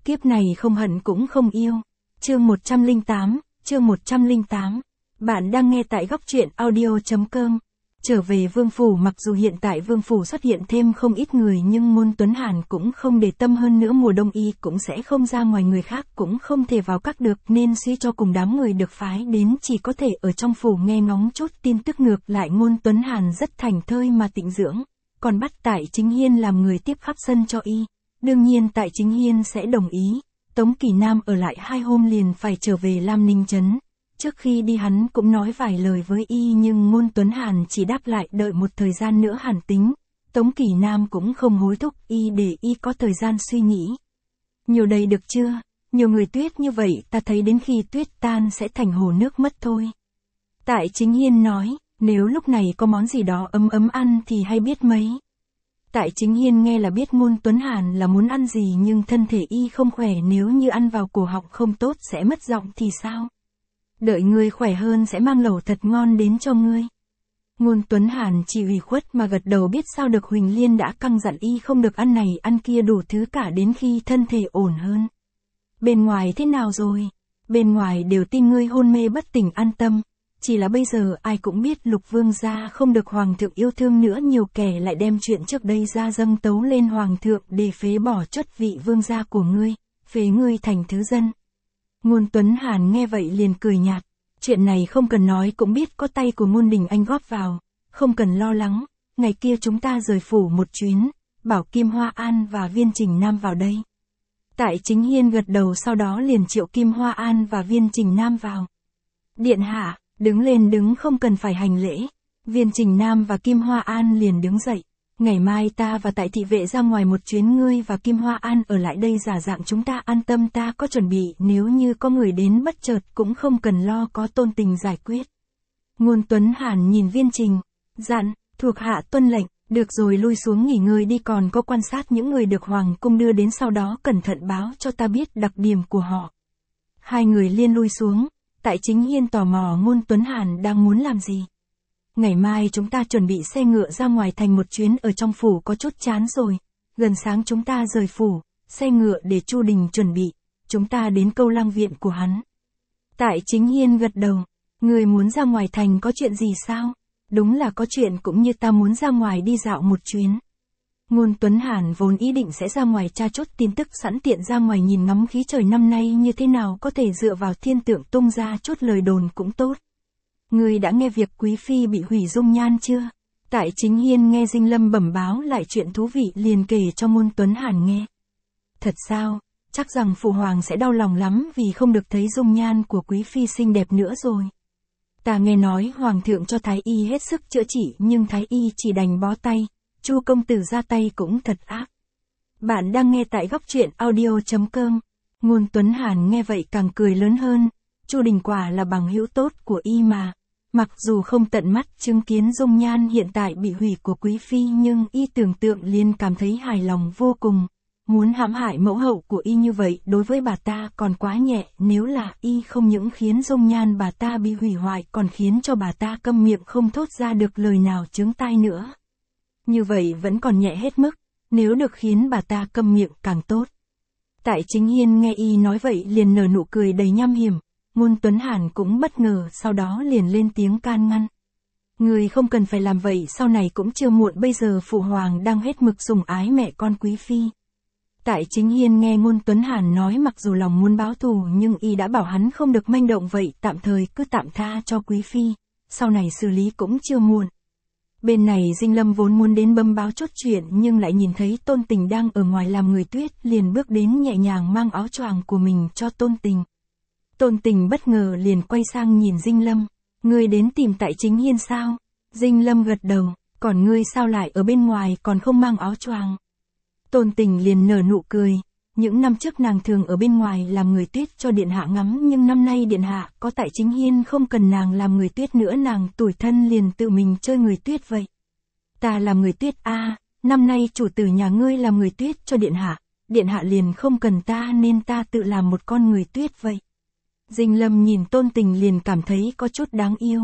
Kiếp này không hận cũng không yêu. Chương 108. Bạn đang nghe tại góc truyện audio.com. Trở về Vương Phủ. Mặc dù hiện tại Vương Phủ xuất hiện thêm không ít người nhưng Ngôn Tuấn Hàn cũng không để tâm, hơn nữa mùa đông y cũng sẽ không ra ngoài, người khác cũng không thể vào các được, nên suy cho cùng đám người được phái đến chỉ có thể ở trong phủ nghe ngóng chút tin tức. Ngược lại Ngôn Tuấn Hàn rất thảnh thơi mà tịnh dưỡng, còn bắt Tại Chính Hiên làm người tiếp khắp sân cho y. Đương nhiên Tại Chính Hiên sẽ đồng ý. Tống Kỳ Nam ở lại 2 hôm liền phải trở về Lam Ninh Trấn. Trước khi đi hắn cũng nói vài lời với y nhưng Ngôn Tuấn Hàn chỉ đáp lại đợi một thời gian nữa hẳn tính. Tống Kỳ Nam cũng không hối thúc y để y có thời gian suy nghĩ. Nhiều đầy được chưa? Nhiều người tuyết như vậy ta thấy đến khi tuyết tan sẽ thành hồ nước mất thôi. Tại Chính Hiên nói, nếu lúc này có món gì đó ấm ấm ăn thì hay biết mấy. Tại Chính Hiên nghe là biết Ngôn Tuấn Hàn là muốn ăn gì, nhưng thân thể y không khỏe, nếu như ăn vào cổ họng không tốt sẽ mất giọng thì sao? Đợi ngươi khỏe hơn sẽ mang lẩu thật ngon đến cho ngươi. Ngôn Tuấn Hàn chỉ ủy khuất mà gật đầu, biết sao được, Huỳnh Liên đã căn dặn y không được ăn này ăn kia đủ thứ cả đến khi thân thể ổn hơn. Bên ngoài thế nào rồi? Bên ngoài đều tin ngươi hôn mê bất tỉnh, an tâm. Chỉ là bây giờ ai cũng biết Lục Vương gia không được Hoàng thượng yêu thương nữa, nhiều kẻ lại đem chuyện trước đây ra dâng tấu lên Hoàng thượng để phế bỏ chức vị vương gia của ngươi, phế ngươi thành thứ dân. Ngôn Tuấn Hàn nghe vậy liền cười nhạt, chuyện này không cần nói cũng biết có tay của Ngôn Đình Anh góp vào, không cần lo lắng, ngày kia chúng ta rời phủ một chuyến, bảo Kim Hoa An và Viên Trình Nam vào đây. Tại Chính Hiên gật đầu, sau đó liền triệu Kim Hoa An và Viên Trình Nam vào. Điện hạ, đứng lên, đứng không cần phải hành lễ. Viên Trình Nam và Kim Hoa An liền đứng dậy. Ngày mai ta và Tại thị vệ ra ngoài một chuyến, ngươi và Kim Hoa An ở lại đây giả dạng chúng ta, an tâm, ta có chuẩn bị, nếu như có người đến bất chợt cũng không cần lo, có Tôn Tình giải quyết. Ngôn Tuấn Hàn nhìn Viên Trình, dặn, thuộc hạ tuân lệnh, được rồi, lui xuống nghỉ ngơi đi, còn có quan sát những người được Hoàng cung đưa đến, sau đó cẩn thận báo cho ta biết đặc điểm của họ. Hai người liên lui xuống. Tại Chính Hiên tò mò Ngôn Tuấn Hàn đang muốn làm gì. Ngày mai chúng ta chuẩn bị xe ngựa ra ngoài thành một chuyến, ở trong phủ có chút chán rồi. Gần sáng chúng ta rời phủ, xe ngựa để Chu Đình chuẩn bị, chúng ta đến Câu Lang viện của hắn. Tại Chính Hiên gật đầu, người muốn ra ngoài thành có chuyện gì sao? Đúng là có chuyện, cũng như ta muốn ra ngoài đi dạo một chuyến. Ngôn Tuấn Hàn vốn ý định sẽ ra ngoài tra chốt tin tức, sẵn tiện ra ngoài nhìn ngắm khí trời năm nay như thế nào, có thể dựa vào thiên tượng tung ra chút lời đồn cũng tốt. Ngươi đã nghe việc Quý Phi bị hủy dung nhan chưa? Tại Chính Hiên nghe Dinh Lâm bẩm báo lại chuyện thú vị liền kể cho Ngôn Tuấn Hàn nghe. Thật sao? Chắc rằng Phụ Hoàng sẽ đau lòng lắm vì không được thấy dung nhan của Quý Phi xinh đẹp nữa rồi. Ta nghe nói Hoàng thượng cho Thái Y hết sức chữa trị nhưng Thái Y chỉ đành bó tay. Chu công tử ra tay cũng thật ác. Bạn đang nghe tại góc truyện audio.com. Ngôn Tuấn Hàn nghe vậy càng cười lớn hơn. Chu Đình quả là bằng hữu tốt của y mà. Mặc dù không tận mắt chứng kiến dung nhan hiện tại bị hủy của Quý Phi nhưng y tưởng tượng liền cảm thấy hài lòng vô cùng. Muốn hãm hại mẫu hậu của y như vậy đối với bà ta còn quá nhẹ, nếu là y không những khiến dung nhan bà ta bị hủy hoại còn khiến cho bà ta câm miệng không thốt ra được lời nào chướng tai nữa. Như vậy vẫn còn nhẹ hết mức, nếu được khiến bà ta câm miệng càng tốt. Tại Chính Hiên nghe y nói vậy liền nở nụ cười đầy nham hiểm. Ngôn Tuấn Hàn cũng bất ngờ, sau đó liền lên tiếng can ngăn. Người không cần phải làm vậy, sau này cũng chưa muộn, bây giờ Phụ Hoàng đang hết mực sủng ái mẹ con Quý Phi. Tại Chính Hiên nghe Ngôn Tuấn Hàn nói mặc dù lòng muốn báo thù nhưng y đã bảo hắn không được manh động, vậy tạm thời cứ tạm tha cho Quý Phi, sau này xử lý cũng chưa muộn. Bên này Dinh Lâm vốn muốn đến bấm báo chốt chuyện nhưng lại nhìn thấy Tôn Tình đang ở ngoài làm người tuyết, liền bước đến nhẹ nhàng mang áo choàng của mình cho Tôn Tình. Tôn Tình bất ngờ liền quay sang nhìn Dinh Lâm, ngươi đến tìm Tại Chính Hiên sao? Dinh Lâm gật đầu, còn ngươi sao lại ở bên ngoài còn không mang áo choàng? Tôn Tình liền nở nụ cười, những năm trước nàng thường ở bên ngoài làm người tuyết cho điện hạ ngắm, nhưng năm nay điện hạ có Tại Chính Hiên không cần nàng làm người tuyết nữa, nàng tủi thân liền tự mình chơi người tuyết vậy. Ta làm người tuyết a, năm nay chủ tử nhà ngươi làm người tuyết cho điện hạ liền không cần ta nên ta tự làm một con người tuyết vậy. Dinh Lâm nhìn Tôn Tình liền cảm thấy có chút đáng yêu.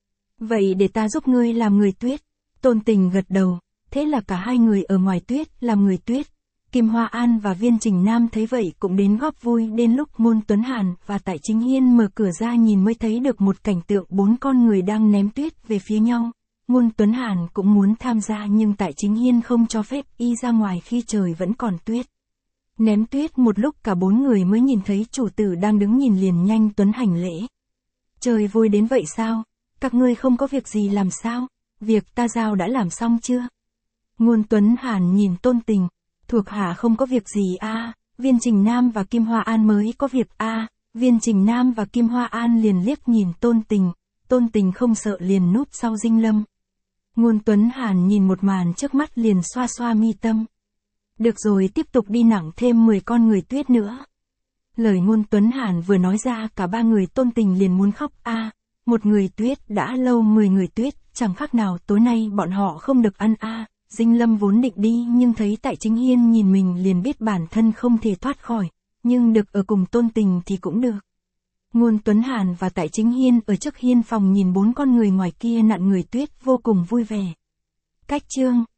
Vậy để ta giúp ngươi làm người tuyết. Tôn Tình gật đầu, thế là cả hai người ở ngoài tuyết làm người tuyết. Kim Hoa An và Viên Trình Nam thấy vậy cũng đến góp vui. Đến lúc Ngôn Tuấn Hàn và Tại Chính Hiên mở cửa ra nhìn mới thấy được một cảnh tượng 4 con người đang ném tuyết về phía nhau. Ngôn Tuấn Hàn cũng muốn tham gia nhưng Tại Chính Hiên không cho phép y ra ngoài khi trời vẫn còn tuyết. Ném tuyết một lúc cả 4 người mới nhìn thấy chủ tử đang đứng nhìn liền nhanh tuấn hành lễ. Trời vui đến vậy sao? Các ngươi không có việc gì làm sao? Việc ta giao đã làm xong chưa? Ngôn Tuấn Hàn nhìn Tôn Tình. Thuộc hạ không có việc gì a. Viên Trình Nam và Kim Hoa An mới có việc a. Viên Trình Nam và Kim Hoa An liền liếc nhìn Tôn Tình. Tôn Tình không sợ liền núp sau Dinh Lâm. Ngôn Tuấn Hàn nhìn một màn trước mắt liền xoa xoa mi tâm. Được rồi, tiếp tục đi, nặng thêm 10 con người tuyết nữa. Lời Ngôn Tuấn Hàn vừa nói ra cả 3 người Tôn Tình liền muốn khóc a. Một người tuyết đã lâu, 10 người tuyết, chẳng khác nào tối nay bọn họ không được ăn a. Dinh Lâm vốn định đi nhưng thấy Tại Chính Hiên nhìn mình liền biết bản thân không thể thoát khỏi, nhưng được ở cùng Tôn Tình thì cũng được. Ngôn Tuấn Hàn và Tại Chính Hiên ở trước hiên phòng nhìn 4 con người ngoài kia nặn người tuyết vô cùng vui vẻ. Cách chương